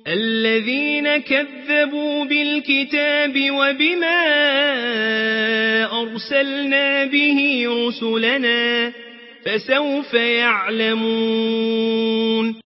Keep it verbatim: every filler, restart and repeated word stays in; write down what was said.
الذين كذبوا بالكتاب وبما أرسلنا به رسلنا فسوف يعلمون